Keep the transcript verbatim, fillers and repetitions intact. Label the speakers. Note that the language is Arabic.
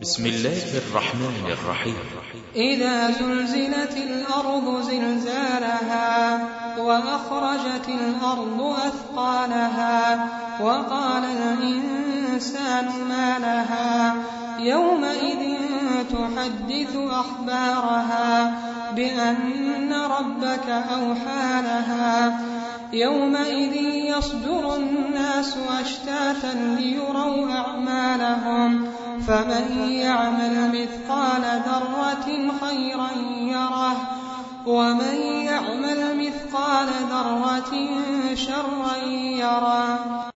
Speaker 1: بسم الله الرحمن الرحيم.
Speaker 2: إذا زلزلت الأرض زلزالها وأخرجت الأرض أثقالها وقال الإنسان ما لها يومئذ تحدث أخبارها بأن ربك أوحى لها يومئذ يصدر الناس أشتاتا ليروا أعمالهم فمن يعمل مثقال ذرة خيرا يره ومن يعمل مثقال ذرة شرا يره.